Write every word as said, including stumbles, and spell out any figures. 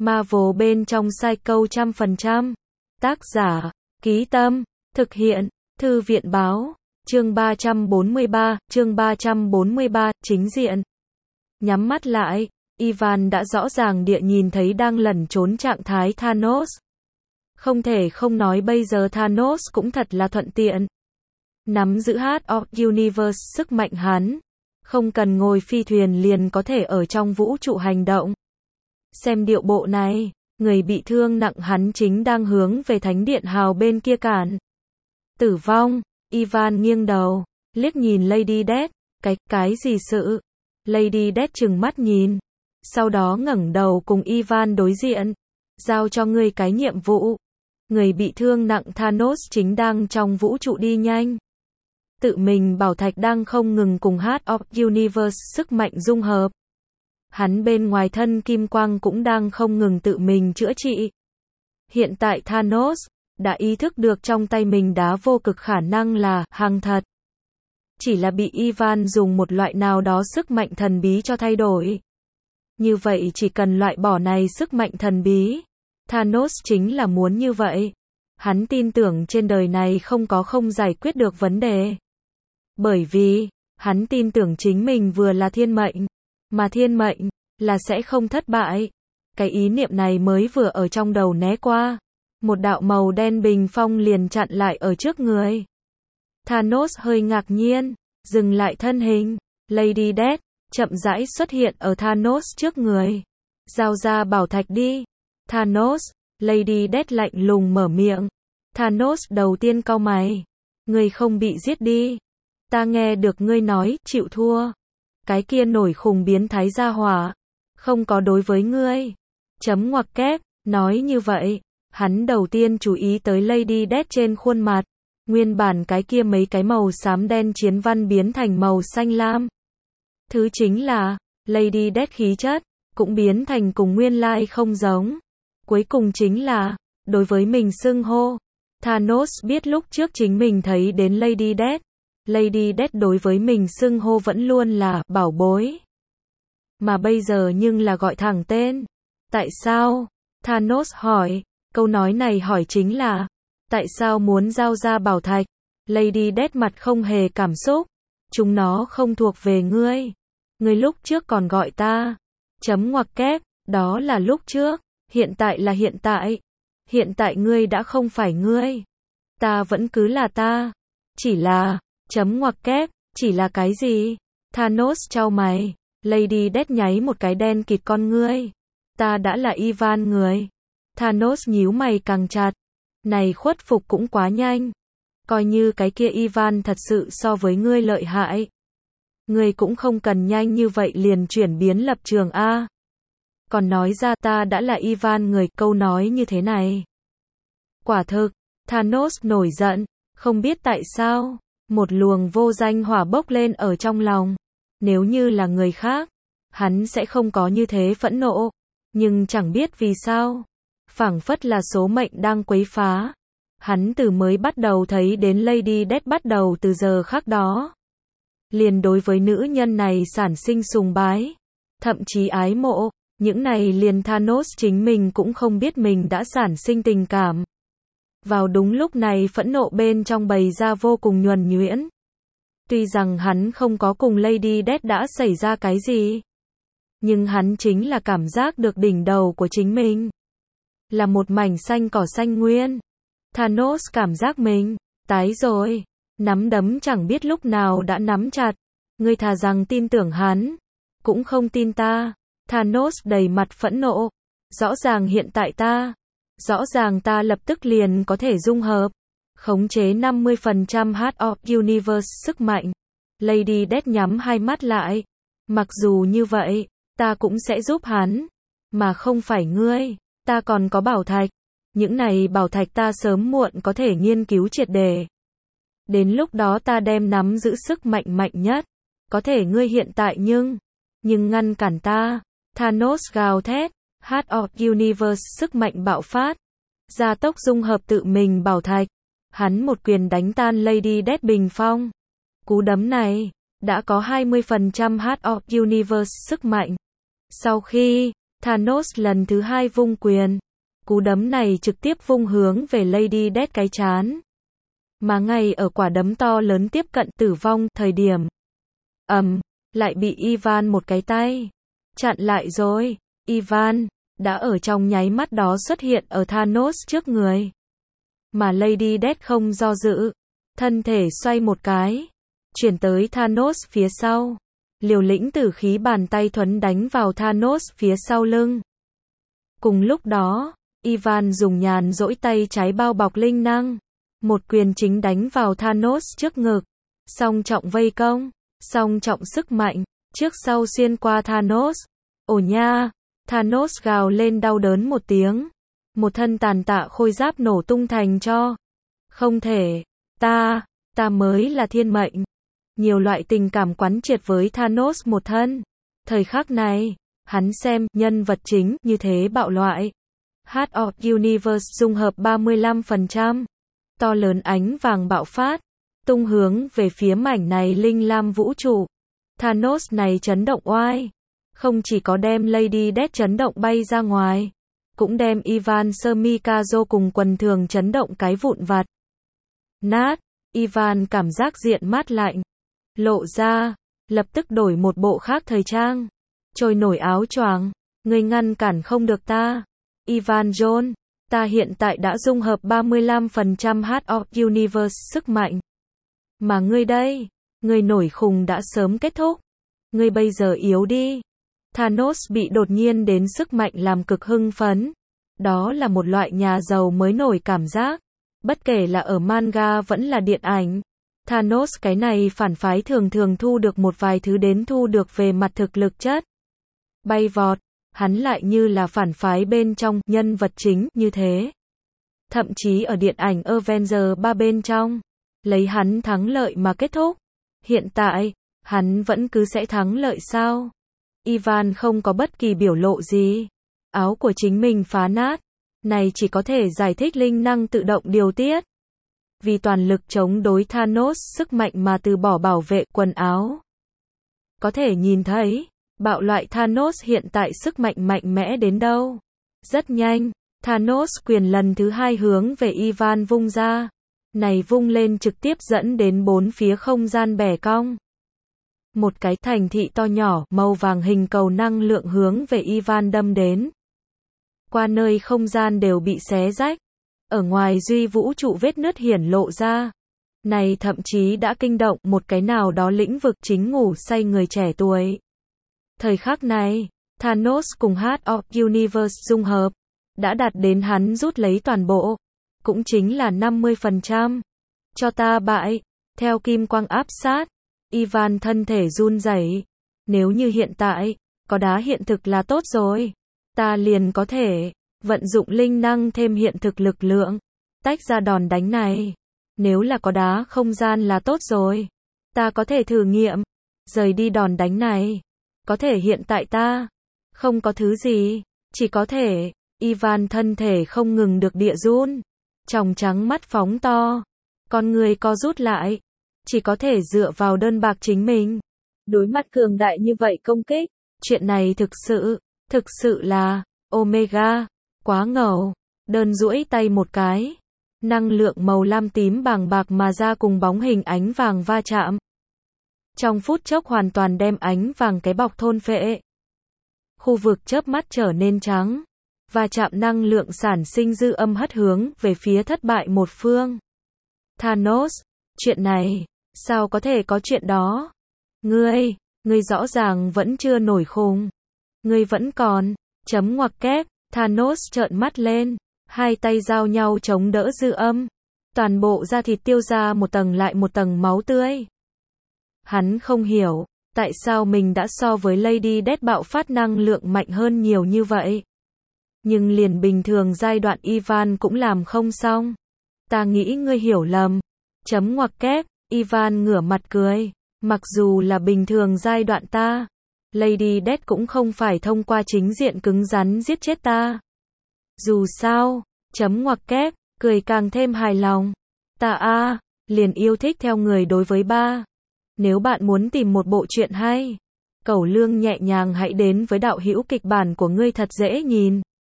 Marvel bên trong Psycho trăm phần trăm. Tác giả, Ký Tâm, thực hiện, Thư viện báo, chương ba trăm bốn mươi ba, chương ba trăm bốn mươi ba, chính diện. Nhắm mắt lại, Ivan đã rõ ràng địa nhìn thấy đang lẩn trốn trạng thái Thanos. Không thể không nói bây giờ Thanos cũng thật là thuận tiện. Nắm giữ Heart of Universe sức mạnh hắn. Không cần ngồi phi thuyền liền có thể ở trong vũ trụ hành động. Xem điệu bộ này, người bị thương nặng hắn chính đang hướng về thánh điện hào bên kia cản. Tử vong, Ivan nghiêng đầu, liếc nhìn Lady Death, cái, cái gì sự? Lady Death trừng mắt nhìn, sau đó ngẩng đầu cùng Ivan đối diện. Giao cho ngươi cái nhiệm vụ. Người bị thương nặng Thanos chính đang trong vũ trụ đi nhanh. Tự mình bảo thạch đang không ngừng cùng Heart of Universe sức mạnh dung hợp. Hắn bên ngoài thân kim quang cũng đang không ngừng tự mình chữa trị. Hiện tại Thanos đã ý thức được trong tay mình đá vô cực khả năng là hàng thật. Chỉ là bị Ivan dùng một loại nào đó sức mạnh thần bí cho thay đổi. Như vậy chỉ cần loại bỏ này sức mạnh thần bí. Thanos chính là muốn như vậy. Hắn tin tưởng trên đời này không có không giải quyết được vấn đề. Bởi vì, hắn tin tưởng chính mình vừa là thiên mệnh. Mà thiên mệnh, là sẽ không thất bại. Cái ý niệm này mới vừa ở trong đầu né qua. Một đạo màu đen bình phong liền chặn lại ở trước người. Thanos hơi ngạc nhiên, dừng lại thân hình. Lady Death, chậm rãi xuất hiện ở Thanos trước người. Giao ra bảo thạch đi. Thanos, Lady Death lạnh lùng mở miệng. Thanos đầu tiên cau mày. Ngươi không bị giết đi. Ta nghe được ngươi nói, chịu thua. Cái kia nổi khùng biến thái gia hỏa. Không có đối với ngươi. Chấm ngoặc kép, nói như vậy. Hắn đầu tiên chú ý tới Lady Death trên khuôn mặt. Nguyên bản cái kia mấy cái màu xám đen chiến văn biến thành màu xanh lam. Thứ chính là, Lady Death khí chất, cũng biến thành cùng nguyên lai không giống. Cuối cùng chính là, đối với mình xưng hô. Thanos biết lúc trước chính mình thấy đến Lady Death. Lady Death đối với mình xưng hô vẫn luôn là bảo bối. Mà bây giờ nhưng là gọi thẳng tên. Tại sao? Thanos hỏi. Câu nói này hỏi chính là, tại sao muốn giao ra bảo thạch? Lady Death mặt không hề cảm xúc. Chúng nó không thuộc về ngươi. Ngươi lúc trước còn gọi ta. Chấm ngoặc kép, đó là lúc trước. Hiện tại là hiện tại. Hiện tại ngươi đã không phải ngươi. Ta vẫn cứ là ta. Chỉ là, chấm ngoặc kép, chỉ là cái gì? Thanos chau mày. Lady Death nháy một cái đen kịt con ngươi. Ta đã là Ivan người. Thanos nhíu mày càng chặt. Này khuất phục cũng quá nhanh. Coi như cái kia Ivan thật sự so với ngươi lợi hại. Ngươi cũng không cần nhanh như vậy liền chuyển biến lập trường a. Còn nói ra ta đã là Ivan người, câu nói như thế này. Quả thực, Thanos nổi giận, không biết tại sao, một luồng vô danh hỏa bốc lên ở trong lòng. Nếu như là người khác, hắn sẽ không có như thế phẫn nộ, nhưng chẳng biết vì sao, phảng phất là số mệnh đang quấy phá. Hắn từ mới bắt đầu thấy đến Lady Death bắt đầu từ giờ khắc đó. Liền đối với nữ nhân này sản sinh sùng bái, thậm chí ái mộ. Những này liền Thanos chính mình cũng không biết mình đã sản sinh tình cảm. Vào đúng lúc này phẫn nộ bên trong bày ra vô cùng nhuần nhuyễn. Tuy rằng hắn không có cùng Lady Death đã xảy ra cái gì. Nhưng hắn chính là cảm giác được đỉnh đầu của chính mình. Là một mảnh xanh cỏ xanh nguyên. Thanos cảm giác mình, tái rồi. Nắm đấm chẳng biết lúc nào đã nắm chặt. Ngươi thà rằng tin tưởng hắn. Cũng không tin ta. Thanos đầy mặt phẫn nộ. Rõ ràng hiện tại ta. Rõ ràng ta lập tức liền có thể dung hợp. Khống chế năm mươi phần trăm Heart of Universe sức mạnh. Lady Death nhắm hai mắt lại. Mặc dù như vậy, ta cũng sẽ giúp hắn. Mà không phải ngươi. Ta còn có bảo thạch. Những này bảo thạch ta sớm muộn có thể nghiên cứu triệt để. Đến lúc đó ta đem nắm giữ sức mạnh mạnh nhất. Có thể ngươi hiện tại nhưng. Nhưng ngăn cản ta. Thanos gào thét. Heart of Universe sức mạnh bạo phát. Gia tốc dung hợp tự mình bảo thạch. Hắn một quyền đánh tan Lady Death bình phong. Cú đấm này, đã có hai mươi phần trăm Heart of Universe sức mạnh. Sau khi, Thanos lần thứ hai vung quyền. Cú đấm này trực tiếp vung hướng về Lady Death cái trán. Mà ngay ở quả đấm to lớn tiếp cận tử vong thời điểm. ầm, lại bị Ivan một cái tay chặn lại rồi. Ivan đã ở trong nháy mắt đó xuất hiện ở Thanos trước người. Mà Lady Death không do dự, thân thể xoay một cái, chuyển tới Thanos phía sau. Liều lĩnh tử khí bàn tay thuấn đánh vào Thanos phía sau lưng. Cùng lúc đó, Ivan dùng nhàn rỗi tay trái bao bọc linh năng, một quyền chính đánh vào Thanos trước ngực. Song trọng vây công, song trọng sức mạnh, trước sau xuyên qua Thanos. Ồ nha, Thanos gào lên đau đớn một tiếng. Một thân tàn tạ khôi giáp nổ tung thành tro. Không thể, ta, ta mới là thiên mệnh. Nhiều loại tình cảm quán triệt với Thanos một thân. Thời khắc này, hắn xem nhân vật chính như thế bạo loại. Heart of Universe dung hợp ba mươi lăm phần trăm. To lớn ánh vàng bạo phát, tung hướng về phía mảnh này linh lam vũ trụ. Thanos này chấn động oai. Không chỉ có đem Lady Death chấn động bay ra ngoài, cũng đem Ivan Semikazo cùng quần thường chấn động cái vụn vặt. Nát, Ivan cảm giác diện mát lạnh. Lộ ra, lập tức đổi một bộ khác thời trang. Trôi nổi áo choàng, ngươi ngăn cản không được ta. Ivan John, ta hiện tại đã dung hợp ba mươi lăm phần trăm Heart of Universe sức mạnh. Mà ngươi đây, ngươi nổi khùng đã sớm kết thúc. Ngươi bây giờ yếu đi. Thanos bị đột nhiên đến sức mạnh làm cực hưng phấn. Đó là một loại nhà giàu mới nổi cảm giác. Bất kể là ở manga vẫn là điện ảnh. Thanos cái này phản phái thường thường thu được một vài thứ đến thu được về mặt thực lực chất. Bay vọt, hắn lại như là phản phái bên trong nhân vật chính như thế. Thậm chí ở điện ảnh Avengers ba bên trong, lấy hắn thắng lợi mà kết thúc. Hiện tại, hắn vẫn cứ sẽ thắng lợi sao? Ivan không có bất kỳ biểu lộ gì. Áo của chính mình phá nát. Này chỉ có thể giải thích linh năng tự động điều tiết. Vì toàn lực chống đối Thanos sức mạnh mà từ bỏ bảo vệ quần áo. Có thể nhìn thấy, bạo loại Thanos hiện tại sức mạnh mạnh mẽ đến đâu. Rất nhanh, Thanos quyền lần thứ hai hướng về Ivan vung ra. Này vung lên trực tiếp dẫn đến bốn phía không gian bẻ cong. Một cái thành thị to nhỏ màu vàng hình cầu năng lượng hướng về Ivan đâm đến. Qua nơi không gian đều bị xé rách. Ở ngoài duy vũ trụ vết nứt hiển lộ ra. Này thậm chí đã kinh động một cái nào đó lĩnh vực chính ngủ say người trẻ tuổi. Thời khắc này, Thanos cùng Heart of Universe dung hợp, đã đạt đến hắn rút lấy toàn bộ. Cũng chính là năm mươi phần trăm. Cho ta bại. Theo kim quang áp sát, Ivan thân thể run rẩy. Nếu như hiện tại, có đá hiện thực là tốt rồi. Ta liền có thể vận dụng linh năng thêm hiện thực lực lượng, tách ra đòn đánh này. Nếu là có đá không gian là tốt rồi. Ta có thể thử nghiệm, rời đi đòn đánh này. Có thể hiện tại ta, không có thứ gì, chỉ có thể, Ivan thân thể không ngừng được địa run. Tròng trắng mắt phóng to, con người co rút lại, chỉ có thể dựa vào đơn bạc chính mình. Đối mặt cường đại như vậy công kích, chuyện này thực sự, thực sự là, Omega, quá ngầu, đơn duỗi tay một cái. Năng lượng màu lam tím bàng bạc mà ra cùng bóng hình ánh vàng va chạm. Trong phút chốc hoàn toàn đem ánh vàng cái bọc thôn phệ. Khu vực chớp mắt trở nên trắng. Va chạm năng lượng sản sinh dư âm hất hướng về phía thất bại một phương. Thanos, chuyện này, sao có thể có chuyện đó? Ngươi, ngươi rõ ràng vẫn chưa nổi khùng. Ngươi vẫn còn, chấm ngoặc kép, Thanos trợn mắt lên, hai tay giao nhau chống đỡ dư âm. Toàn bộ da thịt tiêu ra một tầng lại một tầng máu tươi. Hắn không hiểu, tại sao mình đã so với Lady Death bạo phát năng lượng mạnh hơn nhiều như vậy. Nhưng liền bình thường giai đoạn Ivan cũng làm không xong. Ta nghĩ ngươi hiểu lầm. Chấm ngoặc kép, Ivan ngửa mặt cười. Mặc dù là bình thường giai đoạn ta, Lady Death cũng không phải thông qua chính diện cứng rắn giết chết ta. Dù sao, chấm ngoặc kép, cười càng thêm hài lòng. Ta a, liền yêu thích theo người đối với ba. Nếu bạn muốn tìm một bộ truyện hay, Cẩu Lương nhẹ nhàng hãy đến với đạo hữu kịch bản của ngươi thật dễ nhìn.